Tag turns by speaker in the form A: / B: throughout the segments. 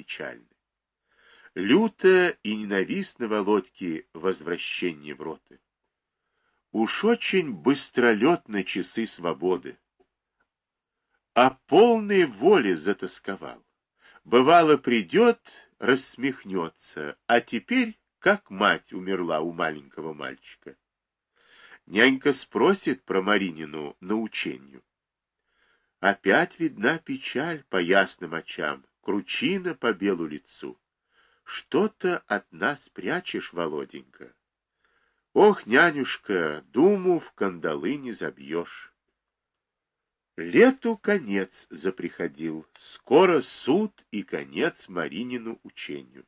A: печальны. Люто и ненавистно Володьке возвращение в роты. Уж очень быстролетны часы свободы, а полной воли затасковал. Бывало, придет, рассмехнется, а теперь, как мать умерла у маленького мальчика. Нянька спросит про Маринину научению. Опять видна печаль по ясным очам, кручина по белу лицу. Что-то от нас прячешь, Володенька. Ох, нянюшка, думу в кандалы не забьешь. Лету конец заприходил, скоро суд и конец Маринину учению.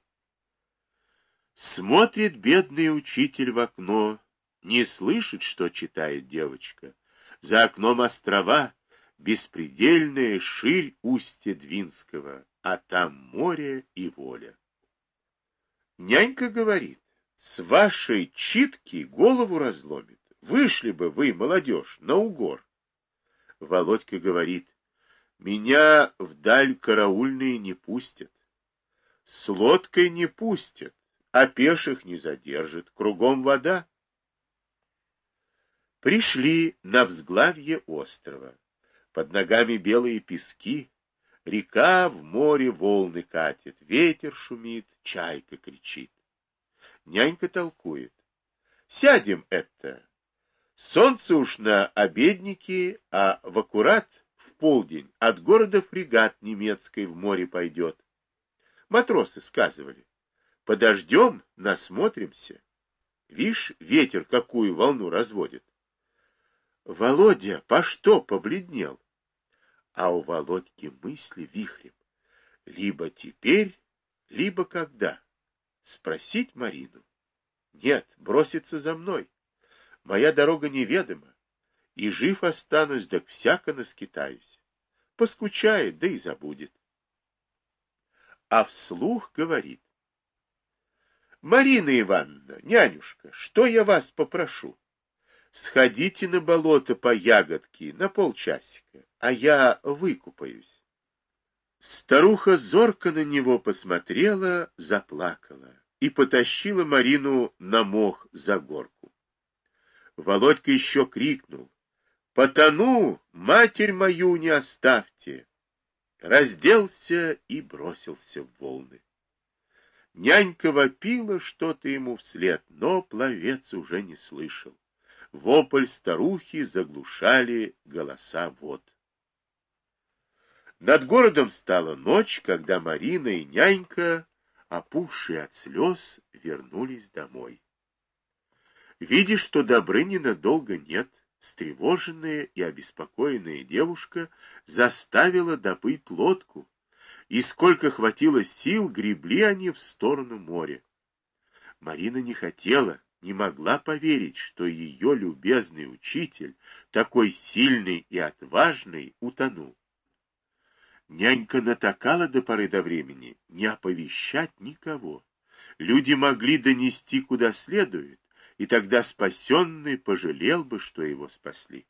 A: Смотрит бедный учитель в окно, не слышит, что читает девочка. За окном острова, беспредельная ширь устья Двинского, а там море и воля. Нянька говорит, с вашей читки голову разломит. Вышли бы вы, молодежь, на угор. Володька говорит, меня вдаль караульные не пустят. С лодкой не пустят, а пеших не задержат. Кругом вода. Пришли на взглавье острова. Под ногами белые пески. Река в море волны катит. Ветер шумит, чайка кричит. Нянька толкует. Сядем это. Солнце уж на обеднике, а в аккурат в полдень от города фрегат немецкой в море пойдет. Матросы сказывали. Подождем, насмотримся. Вишь, ветер какую волну разводит. Володя, по что побледнел? А у Володьки мысли вихрем. Либо теперь, либо когда. Спросить Марину? Нет, броситься за мной. Моя дорога неведома, и жив останусь, да всяко наскитаюсь. Поскучает, да и забудет. А вслух говорит. Марина Ивановна, нянюшка, что я вас попрошу? Сходите на болото по ягодке на полчасика, а я выкупаюсь. Старуха зорко на него посмотрела, заплакала и потащила Марину на мох за горку. Володька еще крикнул. «Потону, матерь мою не оставьте!» Разделся и бросился в волны. Нянька вопила что-то ему вслед, но пловец уже не слышал. Вопль старухи заглушали голоса вод. Над городом стала ночь, когда Марина и нянька, опухшие от слез, вернулись домой. Видя, что Добрынина долго нет, встревоженная и обеспокоенная девушка заставила добыть лодку, и сколько хватило сил, гребли они в сторону моря. Марина не хотела, не могла поверить, что ее любезный учитель, такой сильный и отважный, утонул. Нянька натакала до поры до времени не оповещать никого. Люди могли донести куда следует, и тогда спасенный пожалел бы, что его спасли.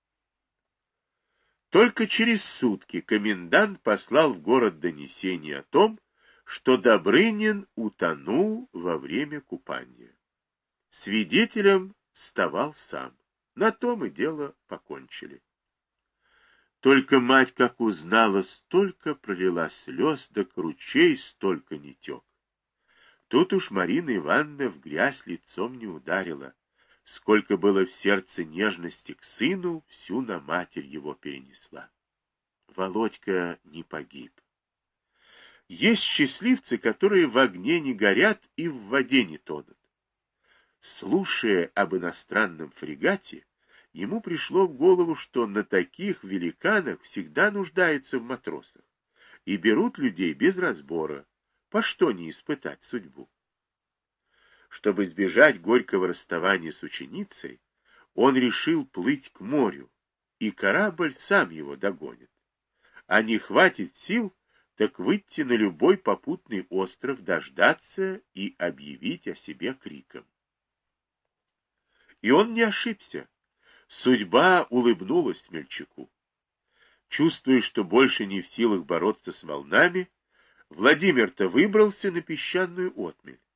A: Только через сутки комендант послал в город донесение о том, что Добрынин утонул во время купания. Свидетелем ставал сам. На том и дело покончили. Только мать, как узнала, столько пролила слез, да ручей столько не тек. Тут уж Марина Ивановна в грязь лицом не ударила. Сколько было в сердце нежности к сыну, всю на матерь его перенесла. Володька не погиб. Есть счастливцы, которые в огне не горят и в воде не тонут. Слушая об иностранном фрегате, ему пришло в голову, что на таких великанах всегда нуждаются в матросах и берут людей без разбора, по что не испытать судьбу. Чтобы избежать горького расставания с ученицей, он решил плыть к морю, и корабль сам его догонит. А не хватит сил, так выйти на любой попутный остров, дождаться и объявить о себе криком. И он не ошибся. Судьба улыбнулась смельчаку. Чувствуя, что больше не в силах бороться с волнами, Владимир-то выбрался на песчаную отмель.